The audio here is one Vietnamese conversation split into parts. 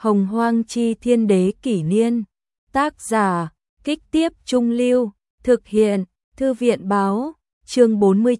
Hồng Hoang Chi Thiên Đế Kỷ Niên. Tác giả, Kích Tiếp Trung Lưu. Thực hiện, Thư viện Báo. Chương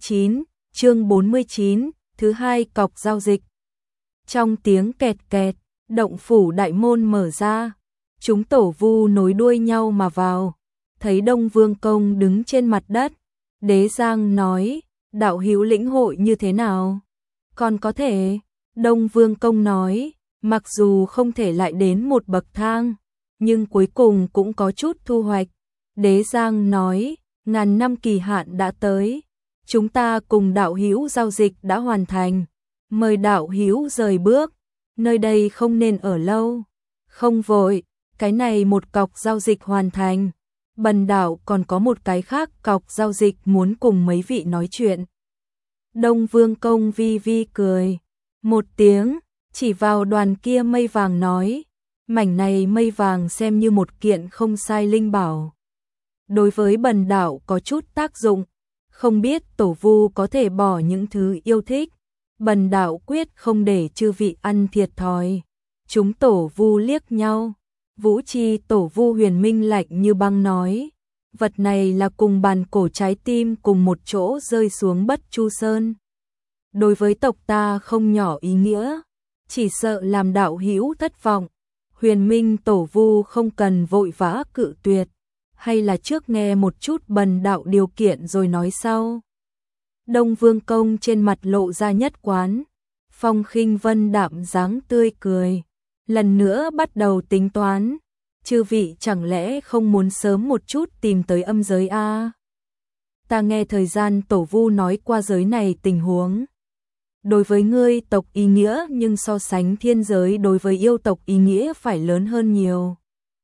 49, thứ hai cọc giao dịch. Trong tiếng kẹt kẹt, động phủ đại môn mở ra. Chúng tổ vu nối đuôi nhau mà vào. Thấy Đông Vương Công đứng trên mặt đất. Đế Giang nói, đạo hữu lĩnh hội như thế nào? Còn có thể, Đông Vương Công nói, mặc dù không thể lại đến một bậc thang, nhưng cuối cùng cũng có chút thu hoạch. Đế Giang nói, 1000 năm kỳ hạn đã tới, chúng ta cùng đạo hữu giao dịch đã hoàn thành, mời đạo hữu rời bước, nơi đây không nên ở lâu. Không vội, cái này một cọc giao dịch hoàn thành, bần đạo còn có một cái khác cọc giao dịch muốn cùng mấy vị nói chuyện. Đông Vương Công vi vi cười một tiếng, chỉ vào đoàn kia mây vàng nói, mảnh này mây vàng xem như một kiện không sai linh bảo. Đối với bần đạo có chút tác dụng, không biết tổ vu có thể bỏ những thứ yêu thích, bần đạo quyết không để chư vị ăn thiệt thòi. Chúng tổ vu liếc nhau, Vũ Chi tổ vu Huyền Minh lạnh như băng nói, vật này là cùng bàn cổ trái tim cùng một chỗ rơi xuống Bất Chu Sơn. Đối với tộc ta không nhỏ ý nghĩa, chỉ sợ làm đạo hữu thất vọng. Huyền Minh tổ vu không cần vội vã cự tuyệt, hay là trước nghe một chút bần đạo điều kiện rồi nói sau. Đông Vương Công trên mặt lộ ra nhất quán, phong khinh vân đạm dáng tươi cười, lần nữa bắt đầu tính toán, chư vị chẳng lẽ không muốn sớm một chút tìm tới âm giới a? Ta nghe thời gian tổ vu nói qua giới này tình huống. Đối với ngươi tộc ý nghĩa nhưng so sánh thiên giới đối với yêu tộc ý nghĩa phải lớn hơn nhiều.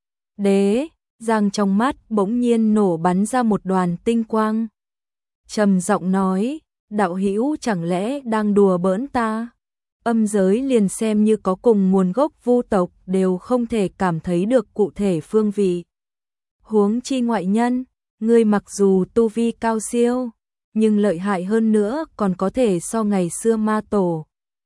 Đế Giang trong mắt bỗng nhiên nổ bắn ra một đoàn tinh quang. Trầm giọng nói, đạo hữu chẳng lẽ đang đùa bỡn ta? Âm giới liền xem như có cùng nguồn gốc vu tộc đều không thể cảm thấy được cụ thể phương vị. Huống chi ngoại nhân, ngươi mặc dù tu vi cao siêu, nhưng lợi hại hơn nữa còn có thể so ngày xưa ma tổ.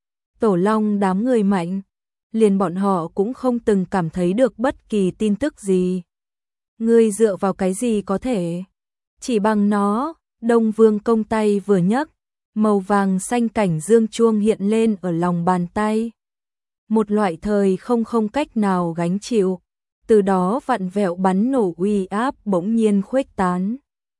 Tổ Long đám người mạnh, liền bọn họ cũng không từng cảm thấy được bất kỳ tin tức gì. Ngươi dựa vào cái gì có thể? Chỉ bằng nó, Đông Vương Công tay vừa nhấc, màu vàng xanh cảnh dương chuông hiện lên ở lòng bàn tay. Một loại thời không cách nào gánh chịu, từ đó vặn vẹo bắn nổ uy áp bỗng nhiên khuếch tán.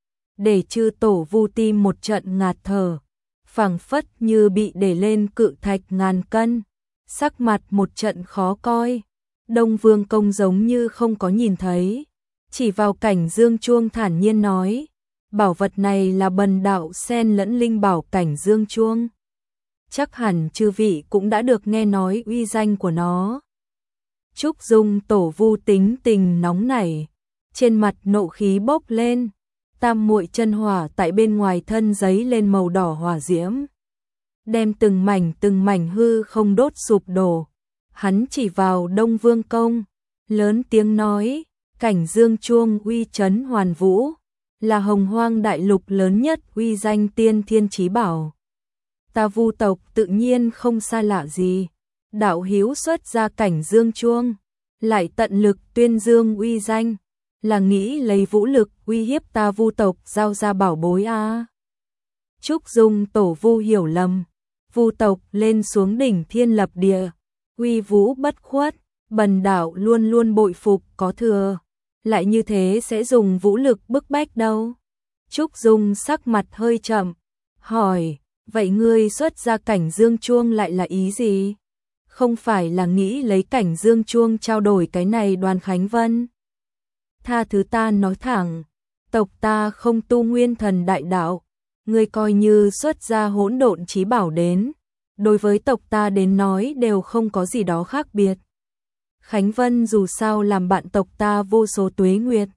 Để chư tổ vu tim một trận ngạt thở, phảng phất như bị để lên cự thạch ngàn cân, sắc mặt một trận khó coi. Đông Vương Công giống như không có nhìn thấy, chỉ vào cảnh dương chuông thản nhiên nói, bảo vật này là bần đạo xen lẫn linh bảo cảnh dương chuông. Chắc hẳn chư vị cũng đã được nghe nói uy danh của nó. Trúc Dung tổ vu tính tình nóng nảy, trên mặt nộ khí bốc lên, tam muội chân hỏa tại bên ngoài thân giấy lên màu đỏ hỏa diễm, đem từng mảnh hư không đốt sụp đổ. Hắn chỉ vào Đông Vương Công, lớn tiếng nói, cảnh dương chuông uy chấn hoàn vũ, là Hồng Hoang đại lục lớn nhất uy danh tiên thiên chí bảo. Ta vu tộc tự nhiên không xa lạ gì, đạo hữu xuất ra cảnh dương chuông, lại tận lực tuyên dương uy danh, là nghĩ lấy vũ lực uy hiếp ta vu tộc giao ra bảo bối a? Trúc Dung tổ vu hiểu lầm, vu tộc lên xuống đỉnh thiên lập địa, uy vũ bất khuất, bần đạo luôn luôn bội phục có thừa, lại như thế sẽ dùng vũ lực bức bách đâu. Trúc Dung sắc mặt hơi chậm, hỏi, vậy ngươi xuất ra cảnh dương chuông lại là ý gì? Không phải là nghĩ lấy cảnh dương chuông trao đổi cái này Đoàn Khánh Vân? Tha thứ ta nói thẳng, tộc ta không tu nguyên thần đại đạo, ngươi coi như xuất ra hỗn độn chí bảo đến, đối với tộc ta đến nói đều không có gì đó khác biệt. Khánh Vân dù sao làm bạn tộc ta vô số tuế nguyệt.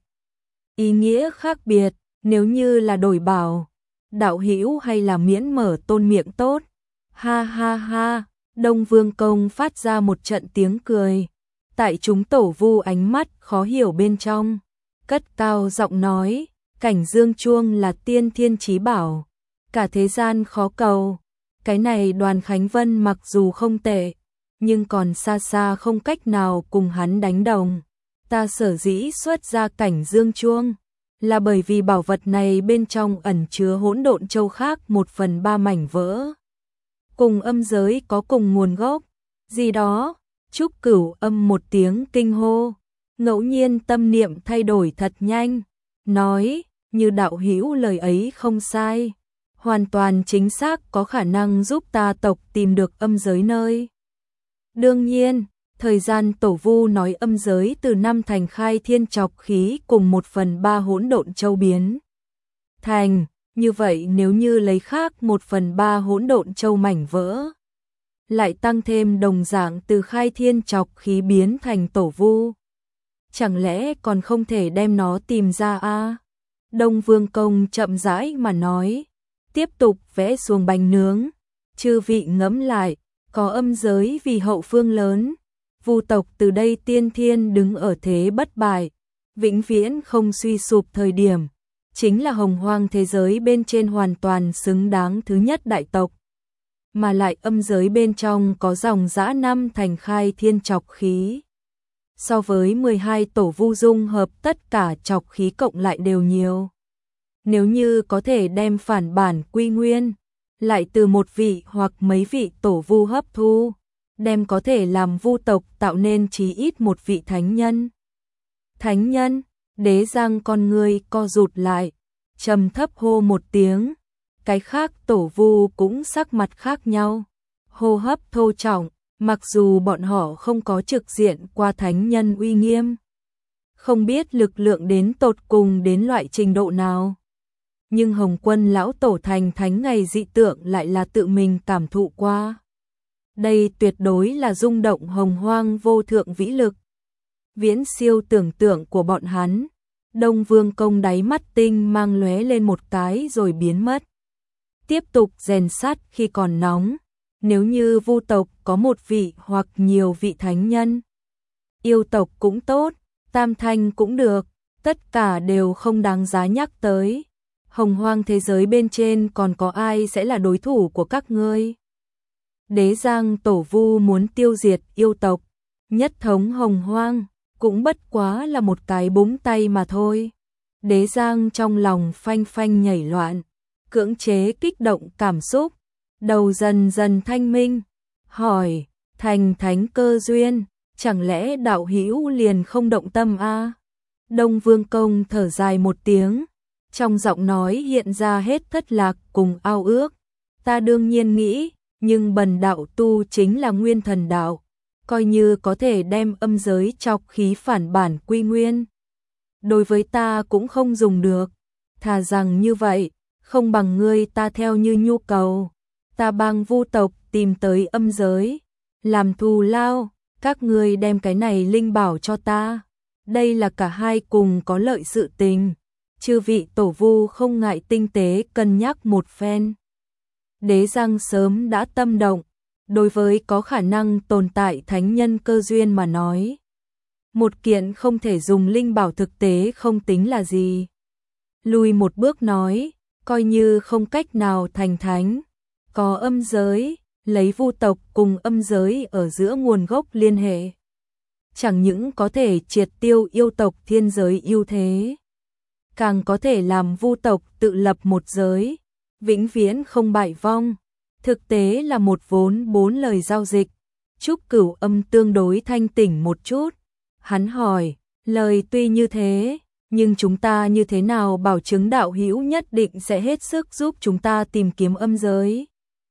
Ý nghĩa khác biệt, nếu như là đổi bảo, đạo hữu hay là miễn mở tôn miệng tốt. Ha ha ha, Đông Vương Công phát ra một trận tiếng cười. Tại chúng tổ vu ánh mắt khó hiểu bên trong, cất cao giọng nói, cảnh dương chuông là tiên thiên chí bảo, cả thế gian khó cầu. Cái này Đoàn Khánh Vân mặc dù không tệ, nhưng còn xa xa không cách nào cùng hắn đánh đồng. Ta sở dĩ xuất ra cảnh dương chuông, là bởi vì bảo vật này bên trong ẩn chứa hỗn độn châu khác 1/3 mảnh vỡ. Cùng âm giới có cùng nguồn gốc, gì đó. Trúc Cửu Âm một tiếng kinh hô, ngẫu nhiên tâm niệm thay đổi thật nhanh, nói, như đạo hữu lời ấy không sai, hoàn toàn chính xác có khả năng giúp ta tộc tìm được âm giới nơi. Đương nhiên, thời gian Tổ Vu nói âm giới từ năm thành khai thiên chọc khí cùng 1/3 hỗn độn châu biến thành, như vậy nếu như lấy khác 1/3 hỗn độn châu mảnh vỡ, lại tăng thêm đồng dạng từ khai thiên chọc khí biến thành Tổ Vu, chẳng lẽ còn không thể đem nó tìm ra a? Đông Vương Công chậm rãi mà nói, tiếp tục vẽ xuồng bánh nướng, chư vị ngẫm lại, có âm giới vì hậu phương lớn, Vu tộc từ đây tiên thiên đứng ở thế bất bại, vĩnh viễn không suy sụp thời điểm, chính là hồng hoang thế giới bên trên hoàn toàn xứng đáng thứ nhất đại tộc. Mà lại âm giới bên trong có dòng dã năm thành khai thiên chọc khí. So với 12 tổ vu dung hợp tất cả chọc khí cộng lại đều nhiều. Nếu như có thể đem phản bản quy nguyên, lại từ một vị hoặc mấy vị tổ vu hấp thu, đem có thể làm vu tộc tạo nên chí ít một vị thánh nhân. Thánh nhân, Đế Giang con người co rụt lại, trầm thấp hô một tiếng. Cái khác tổ vu cũng sắc mặt khác nhau, hô hấp thô trọng, mặc dù bọn họ không có trực diện qua thánh nhân uy nghiêm, không biết lực lượng đến tột cùng đến loại trình độ nào. Nhưng Hồng Quân lão tổ thành thánh ngày dị tượng lại là tự mình cảm thụ qua. Đây tuyệt đối là rung động hồng hoang vô thượng vĩ lực, viễn siêu tưởng tượng của bọn hắn. Đông Vương Công đáy mắt tinh mang lóe lên một cái rồi biến mất. Tiếp tục rèn sắt khi còn nóng, nếu như vu tộc có một vị hoặc nhiều vị thánh nhân, yêu tộc cũng tốt, tam thanh cũng được, tất cả đều không đáng giá nhắc tới. Hồng hoang thế giới bên trên còn có ai sẽ là đối thủ của các ngươi? Đế Giang tổ vu muốn tiêu diệt yêu tộc, nhất thống hồng hoang, cũng bất quá là một cái búng tay mà thôi. Đế Giang trong lòng phanh phanh nhảy loạn, cưỡng chế kích động cảm xúc, đầu dần dần thanh minh, hỏi, thành thánh cơ duyên, chẳng lẽ đạo hữu liền không động tâm a? Đông Vương Công thở dài một tiếng, trong giọng nói hiện ra hết thất lạc cùng ao ước. Ta đương nhiên nghĩ, nhưng bần đạo tu chính là nguyên thần đạo, coi như có thể đem âm giới chọc khí phản bản quy nguyên, đối với ta cũng không dùng được. Thà rằng như vậy, không bằng ngươi ta theo như nhu cầu, ta bằng vu tộc tìm tới âm giới, làm thù lao, các ngươi đem cái này linh bảo cho ta. Đây là cả hai cùng có lợi sự tình, chư vị tổ vu không ngại tinh tế cân nhắc một phen. Đế Giang sớm đã tâm động, đối với có khả năng tồn tại thánh nhân cơ duyên mà nói, một kiện không thể dùng linh bảo thực tế không tính là gì. Lùi một bước nói, coi như không cách nào thành thánh, có âm giới, lấy vu tộc cùng âm giới ở giữa nguồn gốc liên hệ, chẳng những có thể triệt tiêu yêu tộc thiên giới ưu thế, càng có thể làm vu tộc tự lập một giới, vĩnh viễn không bại vong. Thực tế là một vốn bốn lời giao dịch. Trúc Cửu Âm tương đối thanh tỉnh một chút. Hắn hỏi, lời tuy như thế, nhưng chúng ta như thế nào bảo chứng đạo hữu nhất định sẽ hết sức giúp chúng ta tìm kiếm âm giới?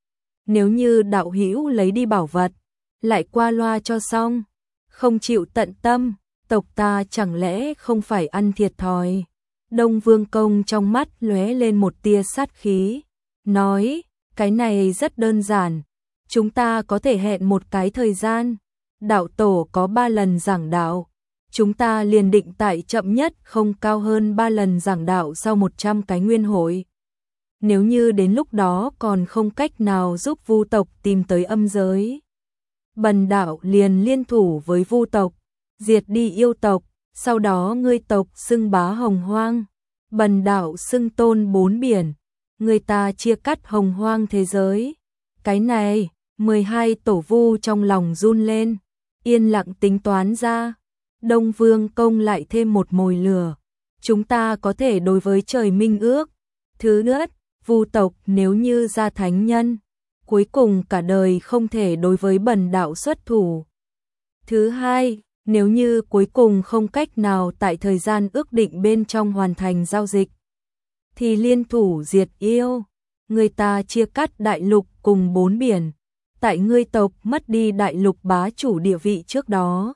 Nếu như đạo hữu lấy đi bảo vật, lại qua loa cho xong, không chịu tận tâm, tộc ta chẳng lẽ không phải ăn thiệt thòi? Đông Vương Công trong mắt lóe lên một tia sát khí, nói, cái này rất đơn giản, chúng ta có thể hẹn một cái thời gian, đạo tổ có 3 lần giảng đạo, chúng ta liền định tại chậm nhất không cao hơn 3 lần giảng đạo sau 100 cái nguyên hội. Nếu như đến lúc đó còn không cách nào giúp vu tộc tìm tới âm giới, bần đạo liền liên thủ với vu tộc, diệt đi yêu tộc, sau đó ngươi tộc xưng bá hồng hoang, bần đạo xưng tôn 4 biển, người ta chia cắt hồng hoang thế giới. Cái này, 12 tổ vu trong lòng run lên, yên lặng tính toán ra. Đông Vương Công lại thêm một mồi lửa. Chúng ta có thể đối với trời minh ước. Thứ nhất, vu tộc nếu như ra thánh nhân, cuối cùng cả đời không thể đối với bần đạo xuất thủ. Thứ hai, nếu như cuối cùng không cách nào tại thời gian ước định bên trong hoàn thành giao dịch, thì liên thủ diệt yêu. Người ta chia cắt đại lục cùng 4 biển. Tại ngươi tộc mất đi đại lục bá chủ địa vị trước đó,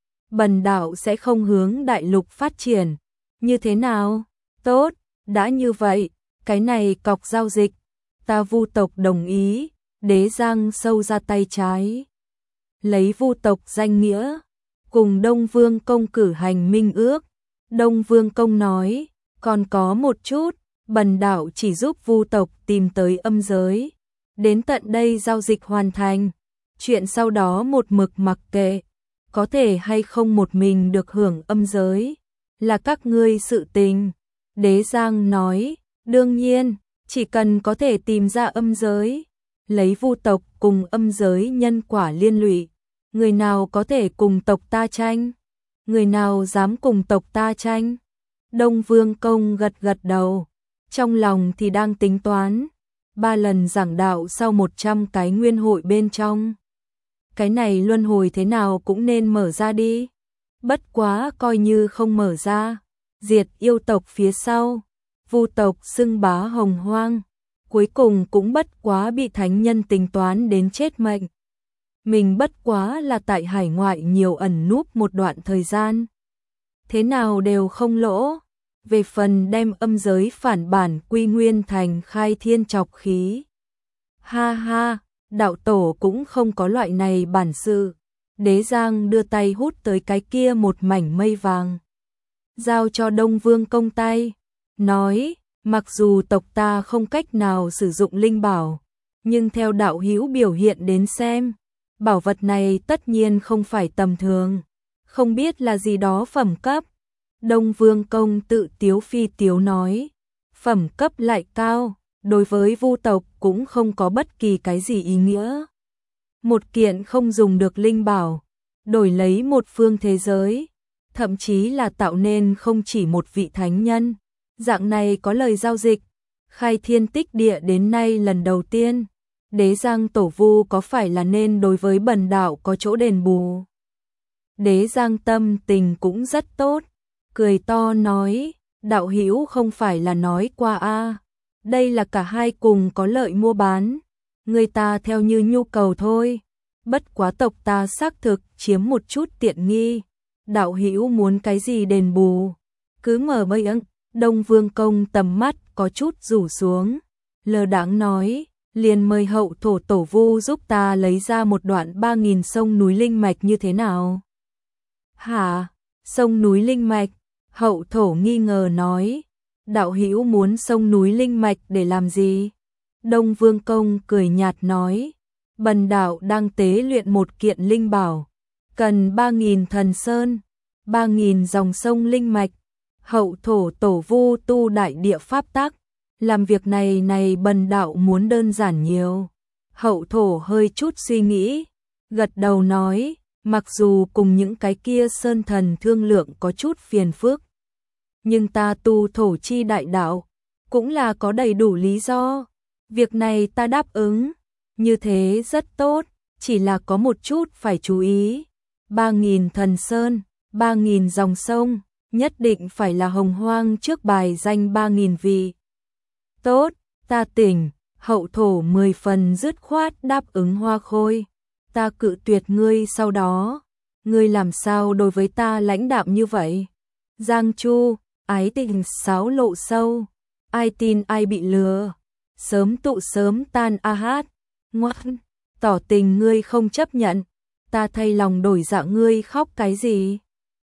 bần đạo sẽ không hướng đại lục phát triển. Như thế nào? Tốt, đã như vậy, cái này cọc giao dịch, ta vu tộc đồng ý. Đế Giang sâu ra tay trái, lấy vu tộc danh nghĩa, cùng Đông Vương Công cử hành minh ước. Đông Vương Công nói, còn có một chút, bần đạo chỉ giúp vu tộc tìm tới âm giới. Đến tận đây giao dịch hoàn thành, chuyện sau đó một mực mặc kệ, có thể hay không một mình được hưởng âm giới, là các ngươi sự tình. Đế Giang nói, đương nhiên, chỉ cần có thể tìm ra âm giới, lấy vu tộc cùng âm giới nhân quả liên lụy, người nào có thể cùng tộc ta tranh? Người nào dám cùng tộc ta tranh? Đông Vương Công gật gật đầu, trong lòng thì đang tính toán. 3 lần giảng đạo sau 100 cái nguyên hội bên trong, cái này luân hồi thế nào cũng nên mở ra đi. Bất quá coi như không mở ra, diệt yêu tộc phía sau, vu tộc xưng bá hồng hoang, cuối cùng cũng bất quá bị thánh nhân tính toán đến chết mệnh. Mình bất quá là tại hải ngoại nhiều ẩn núp một đoạn thời gian, thế nào đều không lỗ. Về phần đem âm giới phản bản quy nguyên thành khai thiên trọc khí, ha ha, đạo tổ cũng không có loại này bản sự. Đế Giang đưa tay hút tới cái kia một mảnh mây vàng, giao cho Đông Vương Công tay, nói, mặc dù tộc ta không cách nào sử dụng linh bảo, nhưng theo đạo hữu biểu hiện đến xem, bảo vật này tất nhiên không phải tầm thường, không biết là gì đó phẩm cấp. Đông Vương Công tự tiếu phi tiếu nói, phẩm cấp lại cao, đối với vu tộc cũng không có bất kỳ cái gì ý nghĩa. Một kiện không dùng được linh bảo, đổi lấy một phương thế giới, thậm chí là tạo nên không chỉ một vị thánh nhân. Dạng này có lời giao dịch, khai thiên tích địa đến nay lần đầu tiên. Đế Giang tổ vu có phải là nên đối với bần đạo có chỗ đền bù? Đế Giang tâm tình cũng rất tốt, cười to nói, đạo hữu không phải là nói qua a, đây là cả hai cùng có lợi mua bán, người ta theo như nhu cầu thôi. Bất quá tộc ta xác thực chiếm một chút tiện nghi, đạo hữu muốn cái gì đền bù, cứ mở bấy ưng. Đông Vương Công tầm mắt có chút rủ xuống, lơ đãng nói, liền mời hậu thổ tổ vu giúp ta lấy ra một đoạn 3000 sông núi linh mạch như thế nào? Hả? Sông núi linh mạch? Hậu thổ nghi ngờ nói, đạo hữu muốn sông núi linh mạch để làm gì? Đông Vương Công cười nhạt nói, bần đạo đang tế luyện một kiện linh bảo, cần 3000 thần sơn, 3000 dòng sông linh mạch. Hậu thổ tổ vu tu đại địa pháp tắc, làm việc này bần đạo muốn đơn giản nhiều. Hậu thổ hơi chút suy nghĩ, gật đầu nói, mặc dù cùng những cái kia sơn thần thương lượng có chút phiền phức, nhưng ta tu thổ chi đại đạo, cũng là có đầy đủ lý do. Việc này ta đáp ứng, như thế rất tốt, chỉ là có một chút phải chú ý. 3000 thần sơn, 3000 dòng sông, nhất định phải là hồng hoang trước bài danh 3000 vị. Tốt, ta tỉnh. Hậu thổ 10 phần dứt khoát đáp ứng Hoa Khôi. Ta cự tuyệt ngươi sau đó, ngươi làm sao đối với ta lãnh đạm như vậy? Giang Chu, ái tình sáo lộ sâu, ai tin ai bị lừa, sớm tụ sớm tan a hát. Ngoan, tỏ tình ngươi không chấp nhận, ta thay lòng đổi dạ ngươi khóc cái gì?